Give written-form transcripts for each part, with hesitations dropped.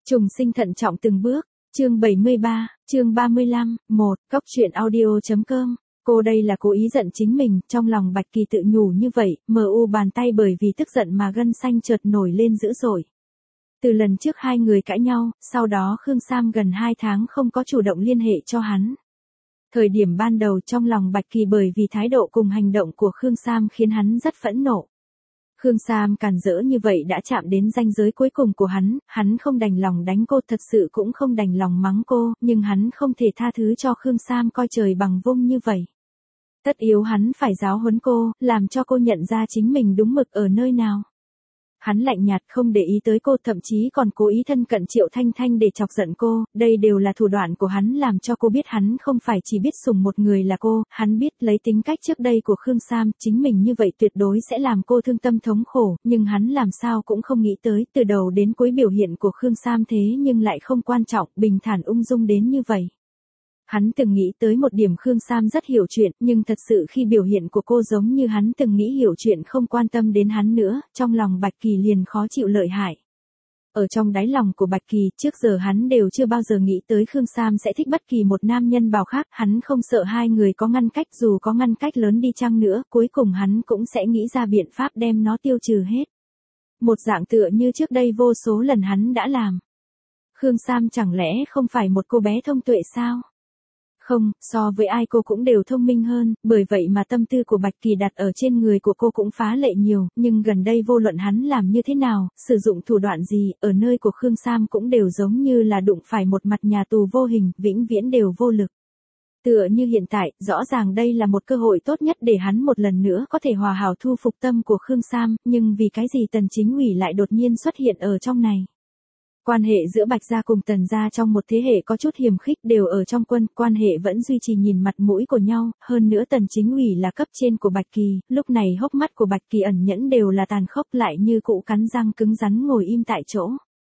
Trùng sinh thận trọng từng bước, chương 73, chương 35, 1, Cóc truyện audio.com. Cô đây là cố ý giận chính mình, trong lòng Bạch Kỳ tự nhủ như vậy, bàn tay bởi vì tức giận mà gân xanh chợt nổi lên dữ dội. Từ lần trước hai người cãi nhau, sau đó Khương Sam gần 2 tháng không có chủ động liên hệ cho hắn. Thời điểm ban đầu trong lòng Bạch Kỳ bởi vì thái độ cùng hành động của Khương Sam khiến hắn rất phẫn nộ. Khương Sam càn rỡ như vậy đã chạm đến ranh giới cuối cùng của hắn không đành lòng đánh cô, thật sự cũng không đành lòng mắng cô, nhưng hắn không thể tha thứ cho Khương Sam coi trời bằng vung như vậy. Tất yếu hắn phải giáo huấn cô, làm cho cô nhận ra chính mình đúng mực ở nơi nào. Hắn lạnh nhạt không để ý tới cô, thậm chí còn cố ý thân cận Triệu Thanh Thanh để chọc giận cô, đây đều là thủ đoạn của hắn làm cho cô biết hắn không phải chỉ biết sủng một người là cô, hắn biết lấy tính cách trước đây của Khương Sam, chính mình như vậy tuyệt đối sẽ làm cô thương tâm thống khổ, nhưng hắn làm sao cũng không nghĩ tới, từ đầu đến cuối biểu hiện của Khương Sam thế nhưng lại không quan trọng, bình thản ung dung đến như vậy. Hắn từng nghĩ tới một điểm Khương Sam rất hiểu chuyện, nhưng thật sự khi biểu hiện của cô giống như hắn từng nghĩ hiểu chuyện không quan tâm đến hắn nữa, trong lòng Bạch Kỳ liền khó chịu lợi hại. Ở trong đáy lòng của Bạch Kỳ, trước giờ hắn đều chưa bao giờ nghĩ tới Khương Sam sẽ thích bất kỳ một nam nhân nào khác, hắn không sợ hai người có ngăn cách, dù có ngăn cách lớn đi chăng nữa, cuối cùng hắn cũng sẽ nghĩ ra biện pháp đem nó tiêu trừ hết. Một dạng tựa như trước đây vô số lần hắn đã làm. Khương Sam chẳng lẽ không phải một cô bé thông tuệ sao? Không, so với ai cô cũng đều thông minh hơn, bởi vậy mà tâm tư của Bạch Kỳ đặt ở trên người của cô cũng phá lệ nhiều, nhưng gần đây vô luận hắn làm như thế nào, sử dụng thủ đoạn gì, ở nơi của Khương Sam cũng đều giống như là đụng phải một mặt nhà tù vô hình, vĩnh viễn đều vô lực. Tựa như hiện tại, rõ ràng đây là một cơ hội tốt nhất để hắn một lần nữa có thể hòa hảo thu phục tâm của Khương Sam, nhưng vì cái gì Tần Chính Ủy lại đột nhiên xuất hiện ở trong này. Quan hệ giữa Bạch Gia cùng Tần Gia trong một thế hệ có chút hiềm khích, đều ở trong quân, quan hệ vẫn duy trì nhìn mặt mũi của nhau, hơn nữa Tần Chính Ủy là cấp trên của Bạch Kỳ, lúc này hốc mắt của Bạch Kỳ ẩn nhẫn đều là tàn khốc, lại như cụ cắn răng cứng rắn ngồi im tại chỗ.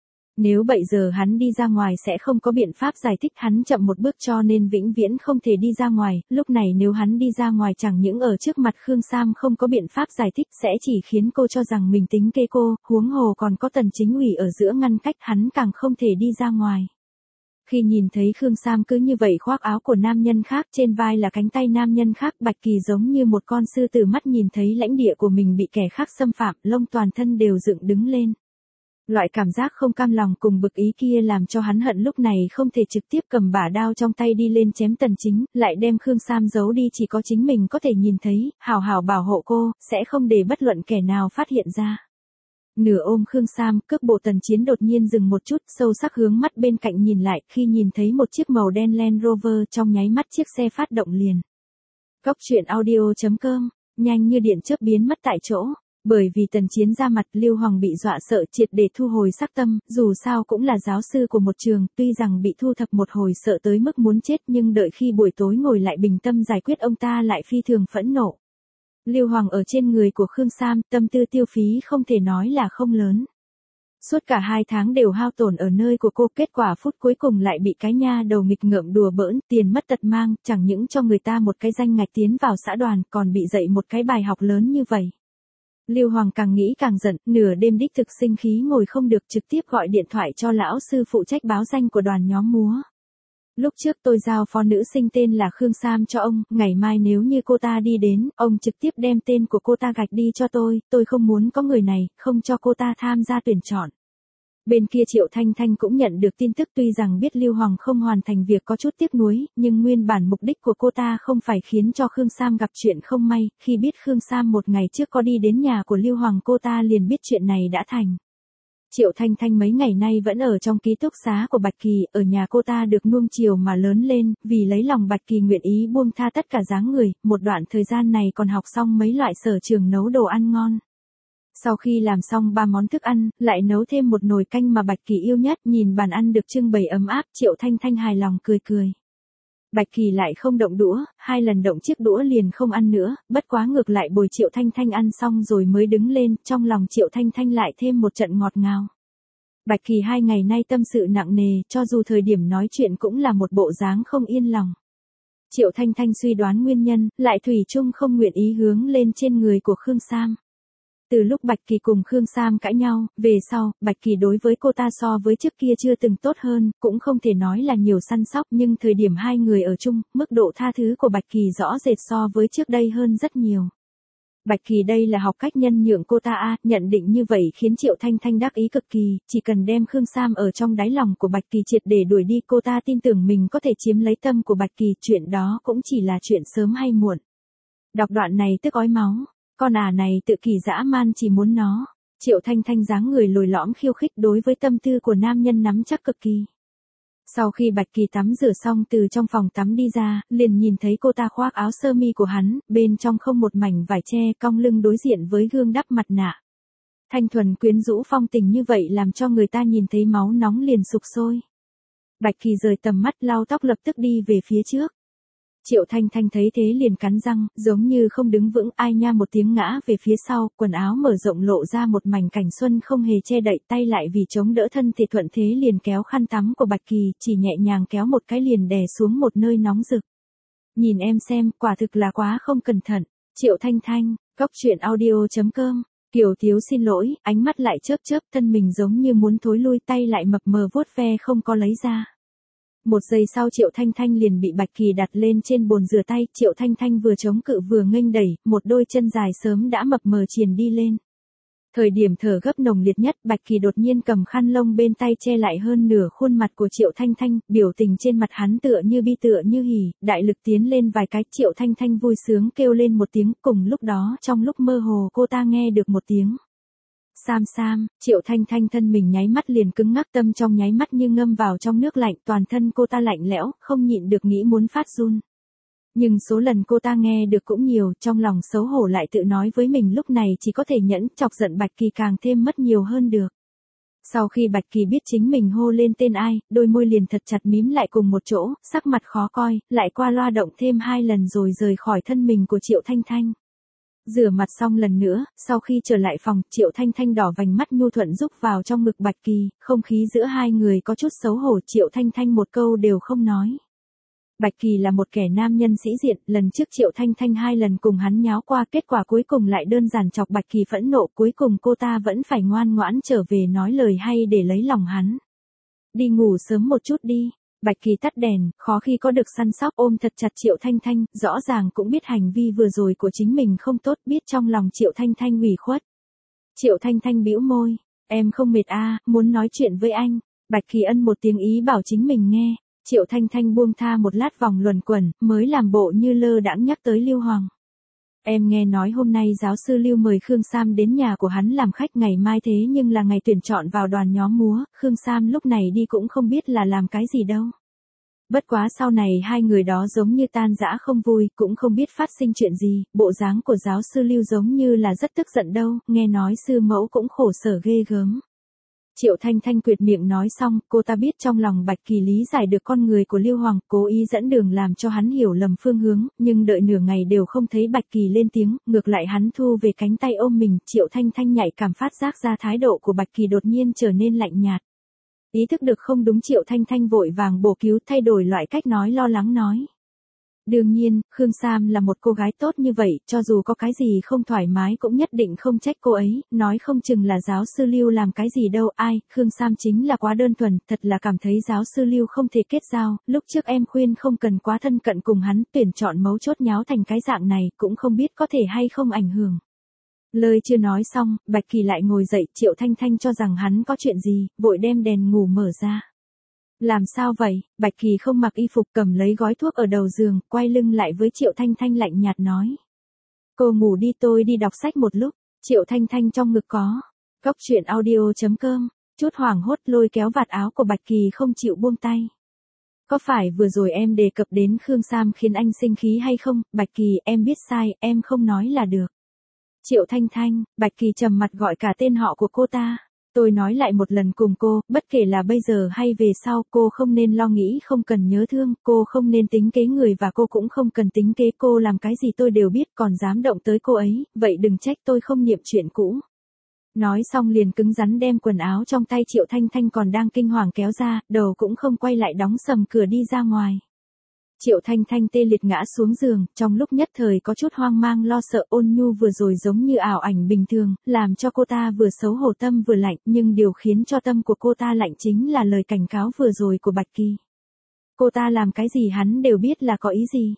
Nếu bây giờ hắn đi ra ngoài sẽ không có biện pháp giải thích, hắn chậm một bước cho nên vĩnh viễn không thể đi ra ngoài, lúc này nếu hắn đi ra ngoài chẳng những ở trước mặt Khương Sam không có biện pháp giải thích sẽ chỉ khiến cô cho rằng mình tính kế cô, huống hồ còn có Tần Chính Ủy ở giữa ngăn cách, hắn càng không thể đi ra ngoài. Khi nhìn thấy Khương Sam cứ như vậy khoác áo của nam nhân khác, trên vai là cánh tay nam nhân khác, Bạch Kỳ giống như một con sư tử mắt nhìn thấy lãnh địa của mình bị kẻ khác xâm phạm, lông toàn thân đều dựng đứng lên. Loại cảm giác không cam lòng cùng bực ý kia làm cho hắn hận lúc này không thể trực tiếp cầm bả đao trong tay đi lên chém Tần Chính, lại đem Khương Sam giấu đi chỉ có chính mình có thể nhìn thấy, hào hào bảo hộ cô, sẽ không để bất luận kẻ nào phát hiện ra. Nửa ôm Khương Sam, cước bộ Tần Chiến đột nhiên dừng một chút, sâu sắc hướng mắt bên cạnh nhìn lại, khi nhìn thấy một chiếc màu đen Land Rover, trong nháy mắt chiếc xe phát động liền. Cóc truyện audio.com, nhanh như điện chớp biến mất tại chỗ. Bởi vì Tần Chiến ra mặt, Lưu Hoàng bị dọa sợ triệt để thu hồi sắc tâm, dù sao cũng là giáo sư của một trường, tuy rằng bị thu thập một hồi sợ tới mức muốn chết nhưng đợi khi buổi tối ngồi lại bình tâm giải quyết ông ta lại phi thường phẫn nộ. Lưu Hoàng ở trên người của Khương Sam, tâm tư tiêu phí không thể nói là không lớn. Suốt cả 2 tháng đều hao tổn ở nơi của cô, kết quả phút cuối cùng lại bị cái nha đầu nghịch ngợm đùa bỡn, tiền mất tật mang, chẳng những cho người ta một cái danh ngạch tiến vào xã đoàn, còn bị dạy một cái bài học lớn như vậy. Lưu Hoàng càng nghĩ càng giận, nửa đêm đích thực sinh khí ngồi không được, trực tiếp gọi điện thoại cho lão sư phụ trách báo danh của đoàn nhóm múa. Lúc trước tôi giao phó nữ sinh tên là Khương Sam cho ông, ngày mai nếu như cô ta đi đến, ông trực tiếp đem tên của cô ta gạch đi cho tôi không muốn có người này, không cho cô ta tham gia tuyển chọn. Bên kia Triệu Thanh Thanh cũng nhận được tin tức, tuy rằng biết Lưu Hoàng không hoàn thành việc có chút tiếc nuối, nhưng nguyên bản mục đích của cô ta không phải khiến cho Khương Sam gặp chuyện không may, khi biết Khương Sam một ngày trước có đi đến nhà của Lưu Hoàng cô ta liền biết chuyện này đã thành. Triệu Thanh Thanh mấy ngày nay vẫn ở trong ký túc xá của Bạch Kỳ, ở nhà cô ta được nuông chiều mà lớn lên, vì lấy lòng Bạch Kỳ nguyện ý buông tha tất cả dáng người, một đoạn thời gian này còn học xong mấy loại sở trường nấu đồ ăn ngon. Sau khi làm xong 3 món thức ăn, lại nấu thêm một nồi canh mà Bạch Kỳ yêu nhất, nhìn bàn ăn được trưng bày ấm áp, Triệu Thanh Thanh hài lòng cười cười. Bạch Kỳ lại không động đũa, 2 lần động chiếc đũa liền không ăn nữa, bất quá ngược lại bồi Triệu Thanh Thanh ăn xong rồi mới đứng lên, trong lòng Triệu Thanh Thanh lại thêm một trận ngọt ngào. Bạch Kỳ 2 ngày nay tâm sự nặng nề, cho dù thời điểm nói chuyện cũng là một bộ dáng không yên lòng. Triệu Thanh Thanh suy đoán nguyên nhân, lại thủy chung không nguyện ý hướng lên trên người của Khương Sam. Từ lúc Bạch Kỳ cùng Khương Sam cãi nhau, về sau, Bạch Kỳ đối với cô ta so với trước kia chưa từng tốt hơn, cũng không thể nói là nhiều săn sóc, nhưng thời điểm hai người ở chung, mức độ tha thứ của Bạch Kỳ rõ rệt so với trước đây hơn rất nhiều. Bạch Kỳ đây là học cách nhân nhượng cô ta nhận định như vậy khiến Triệu Thanh Thanh đắc ý cực kỳ, chỉ cần đem Khương Sam ở trong đáy lòng của Bạch Kỳ triệt để đuổi đi, cô ta tin tưởng mình có thể chiếm lấy tâm của Bạch Kỳ, chuyện đó cũng chỉ là chuyện sớm hay muộn. Đọc đoạn này tức ói máu, con này tự kỳ dã man chỉ muốn nó. Triệu Thanh Thanh dáng người lồi lõm khiêu khích đối với tâm tư của nam nhân nắm chắc cực kỳ. Sau khi Bạch Kỳ tắm rửa xong từ trong phòng tắm đi ra, liền nhìn thấy cô ta khoác áo sơ mi của hắn, bên trong không một mảnh vải che, cong lưng đối diện với gương đắp mặt nạ. Thanh thuần quyến rũ phong tình như vậy làm cho người ta nhìn thấy máu nóng liền sục sôi. Bạch Kỳ rời tầm mắt lau tóc lập tức đi về phía trước. Triệu Thanh Thanh thấy thế liền cắn răng, giống như không đứng vững, ai nha một tiếng ngã về phía sau, quần áo mở rộng lộ ra một mảnh cảnh xuân không hề che đậy, tay lại vì chống đỡ thân thể thuận thế liền kéo khăn tắm của Bạch Kỳ, chỉ nhẹ nhàng kéo một cái liền đè xuống một nơi nóng rực. Nhìn em xem, quả thực là quá không cẩn thận. Triệu Thanh Thanh, coctruyện.audio.com. Kiều Thiếu xin lỗi, ánh mắt lại chớp chớp, thân mình giống như muốn thối lui, tay lại mập mờ vuốt ve không có lấy ra. Một giây sau Triệu Thanh Thanh liền bị Bạch Kỳ đặt lên trên bồn rửa tay, Triệu Thanh Thanh vừa chống cự vừa nghênh đẩy, một đôi chân dài sớm đã mập mờ triền đi lên. Thời điểm thở gấp nồng liệt nhất, Bạch Kỳ đột nhiên cầm khăn lông bên tay che lại hơn nửa khuôn mặt của Triệu Thanh Thanh, biểu tình trên mặt hắn tựa như bi tựa như hỉ, đại lực tiến lên vài cái, Triệu Thanh Thanh vui sướng kêu lên một tiếng, cùng lúc đó trong lúc mơ hồ cô ta nghe được một tiếng. Sam Sam, Triệu Thanh Thanh thân mình nháy mắt liền cứng ngắc, tâm trong nháy mắt như ngâm vào trong nước lạnh, toàn thân cô ta lạnh lẽo, không nhịn được nghĩ muốn phát run. Nhưng số lần cô ta nghe được cũng nhiều, trong lòng xấu hổ lại tự nói với mình lúc này chỉ có thể nhẫn, chọc giận Bạch Kỳ càng thêm mất nhiều hơn được. Sau khi Bạch Kỳ biết chính mình hô lên tên ai, đôi môi liền thật chặt mím lại cùng một chỗ, sắc mặt khó coi, lại qua loa động thêm 2 lần rồi rời khỏi thân mình của Triệu Thanh Thanh. Rửa mặt xong lần nữa, sau khi trở lại phòng, Triệu Thanh Thanh đỏ vành mắt nhu thuận rúc vào trong ngực Bạch Kỳ, không khí giữa hai người có chút xấu hổ, Triệu Thanh Thanh một câu đều không nói. Bạch Kỳ là một kẻ nam nhân sĩ diện, lần trước Triệu Thanh Thanh 2 lần cùng hắn nháo qua, kết quả cuối cùng lại đơn giản chọc Bạch Kỳ phẫn nộ, cuối cùng cô ta vẫn phải ngoan ngoãn trở về nói lời hay để lấy lòng hắn. Đi ngủ sớm một chút đi. Bạch Kỳ tắt đèn, khó khi có được săn sóc, ôm thật chặt Triệu Thanh Thanh, rõ ràng cũng biết hành vi vừa rồi của chính mình không tốt, biết trong lòng Triệu Thanh Thanh ủy khuất. Triệu Thanh Thanh bĩu môi, em không mệt muốn nói chuyện với anh. Bạch Kỳ ân một tiếng ý bảo chính mình nghe. Triệu Thanh Thanh buông tha một lát vòng luẩn quẩn, mới làm bộ như lơ đãng nhắc tới Lưu Hoàng. Em nghe nói hôm nay giáo sư Lưu mời Khương Sam đến nhà của hắn làm khách, ngày mai thế nhưng là ngày tuyển chọn vào đoàn nhóm múa, Khương Sam lúc này đi cũng không biết là làm cái gì đâu. Bất quá sau này hai người đó giống như tan rã không vui, cũng không biết phát sinh chuyện gì, bộ dáng của giáo sư Lưu giống như là rất tức giận đâu, nghe nói sư mẫu cũng khổ sở ghê gớm. Triệu Thanh Thanh quyệt miệng nói xong, cô ta biết trong lòng Bạch Kỳ lý giải được con người của Lưu Hoàng, cố ý dẫn đường làm cho hắn hiểu lầm phương hướng, nhưng đợi nửa ngày đều không thấy Bạch Kỳ lên tiếng, ngược lại hắn thu về cánh tay ôm mình, Triệu Thanh Thanh nhạy cảm phát giác ra thái độ của Bạch Kỳ đột nhiên trở nên lạnh nhạt. Ý thức được không đúng, Triệu Thanh Thanh vội vàng bổ cứu, thay đổi loại cách nói lo lắng nói. Đương nhiên, Khương Sam là một cô gái tốt như vậy, cho dù có cái gì không thoải mái cũng nhất định không trách cô ấy, nói không chừng là giáo sư Lưu làm cái gì đâu, ai, Khương Sam chính là quá đơn thuần, thật là cảm thấy giáo sư Lưu không thể kết giao, lúc trước em khuyên không cần quá thân cận cùng hắn, tuyển chọn mấu chốt nháo thành cái dạng này, cũng không biết có thể hay không ảnh hưởng. Lời chưa nói xong, Bạch Kỳ lại ngồi dậy, Triệu Thanh Thanh cho rằng hắn có chuyện gì, vội đem đèn ngủ mở ra. Làm sao vậy? Bạch Kỳ không mặc y phục, cầm lấy gói thuốc ở đầu giường, quay lưng lại với Triệu Thanh Thanh lạnh nhạt nói. Cô ngủ đi, tôi đi đọc sách một lúc. Triệu Thanh Thanh trong ngực có. Coctruyện.audio.com. Chút hoảng hốt lôi kéo vạt áo của Bạch Kỳ không chịu buông tay. Có phải vừa rồi em đề cập đến Khương Sam khiến anh sinh khí hay không? Bạch Kỳ, em biết sai, em không nói là được. Triệu Thanh Thanh, Bạch Kỳ trầm mặt gọi cả tên họ của cô ta. Tôi nói lại một lần cùng cô, bất kể là bây giờ hay về sau, cô không nên lo nghĩ, không cần nhớ thương, cô không nên tính kế người và cô cũng không cần tính kế, cô làm cái gì tôi đều biết, còn dám động tới cô ấy, vậy đừng trách tôi không niệm chuyện cũ. Nói xong liền cứng rắn đem quần áo trong tay Triệu Thanh Thanh còn đang kinh hoàng kéo ra, đầu cũng không quay lại đóng sầm cửa đi ra ngoài. Triệu Thanh Thanh tê liệt ngã xuống giường, trong lúc nhất thời có chút hoang mang lo sợ. Ôn Nhu vừa rồi giống như ảo ảnh bình thường, làm cho cô ta vừa xấu hổ tâm vừa lạnh, nhưng điều khiến cho tâm của cô ta lạnh chính là lời cảnh cáo vừa rồi của Bạch Kỳ. Cô ta làm cái gì hắn đều biết là có ý gì.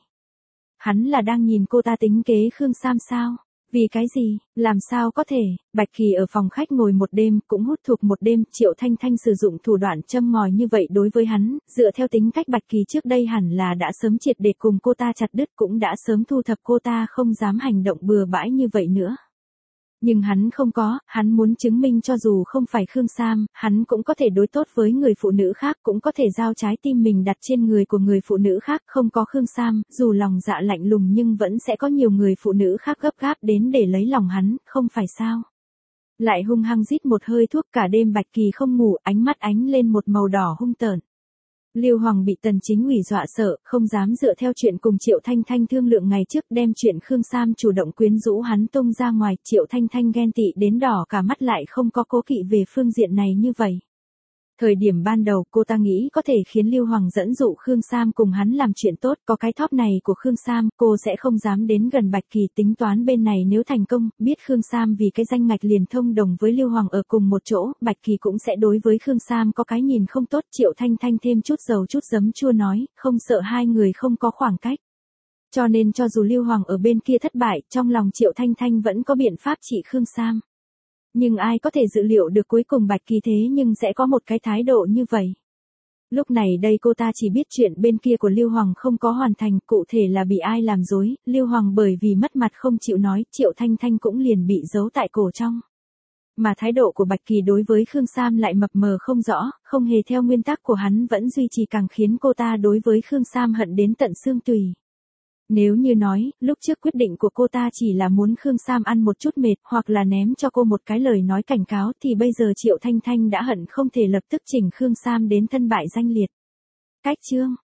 Hắn là đang nhìn cô ta tính kế Khương Sam sao? Vì cái gì, làm sao có thể? Bạch Kỳ ở phòng khách ngồi một đêm, cũng hút thuốc một đêm. Triệu Thanh Thanh sử dụng thủ đoạn châm ngòi như vậy đối với hắn, dựa theo tính cách Bạch Kỳ trước đây hẳn là đã sớm triệt để cùng cô ta chặt đứt, cũng đã sớm thu thập cô ta không dám hành động bừa bãi như vậy nữa. Nhưng hắn không có, hắn muốn chứng minh cho dù không phải Khương Sam, hắn cũng có thể đối tốt với người phụ nữ khác, cũng có thể giao trái tim mình đặt trên người của người phụ nữ khác. Không có Khương Sam, dù lòng dạ lạnh lùng nhưng vẫn sẽ có nhiều người phụ nữ khác gấp gáp đến để lấy lòng hắn, không phải sao? Lại hung hăng rít một hơi thuốc, cả đêm Bạch Kỳ không ngủ, ánh mắt ánh lên một màu đỏ hung tợn. Lưu Hoàng bị Tần Chính Ủy dọa sợ, không dám dựa theo chuyện cùng Triệu Thanh Thanh thương lượng ngày trước, đem chuyện Khương Sam chủ động quyến rũ hắn tung ra ngoài. Triệu Thanh Thanh ghen tị đến đỏ cả mắt, lại không có cố kỵ về phương diện này như vậy. Thời điểm ban đầu cô ta nghĩ có thể khiến Lưu Hoàng dẫn dụ Khương Sam cùng hắn làm chuyện tốt, có cái thóp này của Khương Sam, cô sẽ không dám đến gần Bạch Kỳ. Tính toán bên này nếu thành công, biết Khương Sam vì cái danh ngạch liền thông đồng với Lưu Hoàng ở cùng một chỗ, Bạch Kỳ cũng sẽ đối với Khương Sam có cái nhìn không tốt. Triệu Thanh Thanh thêm chút dầu chút giấm chua nói, không sợ hai người không có khoảng cách. Cho nên cho dù Lưu Hoàng ở bên kia thất bại, trong lòng Triệu Thanh Thanh vẫn có biện pháp trị Khương Sam. Nhưng ai có thể dự liệu được cuối cùng Bạch Kỳ thế nhưng sẽ có một cái thái độ như vậy. Lúc này đây cô ta chỉ biết chuyện bên kia của Lưu Hoàng không có hoàn thành, cụ thể là bị ai làm dối, Lưu Hoàng bởi vì mất mặt không chịu nói, Triệu Thanh Thanh cũng liền bị giấu tại cổ trong. Mà thái độ của Bạch Kỳ đối với Khương Sam lại mập mờ không rõ, không hề theo nguyên tắc của hắn vẫn duy trì, càng khiến cô ta đối với Khương Sam hận đến tận xương tùy. Nếu như nói, lúc trước quyết định của cô ta chỉ là muốn Khương Sam ăn một chút mệt, hoặc là ném cho cô một cái lời nói cảnh cáo, thì bây giờ Triệu Thanh Thanh đã hận không thể lập tức chỉnh Khương Sam đến thân bại danh liệt. Cách chương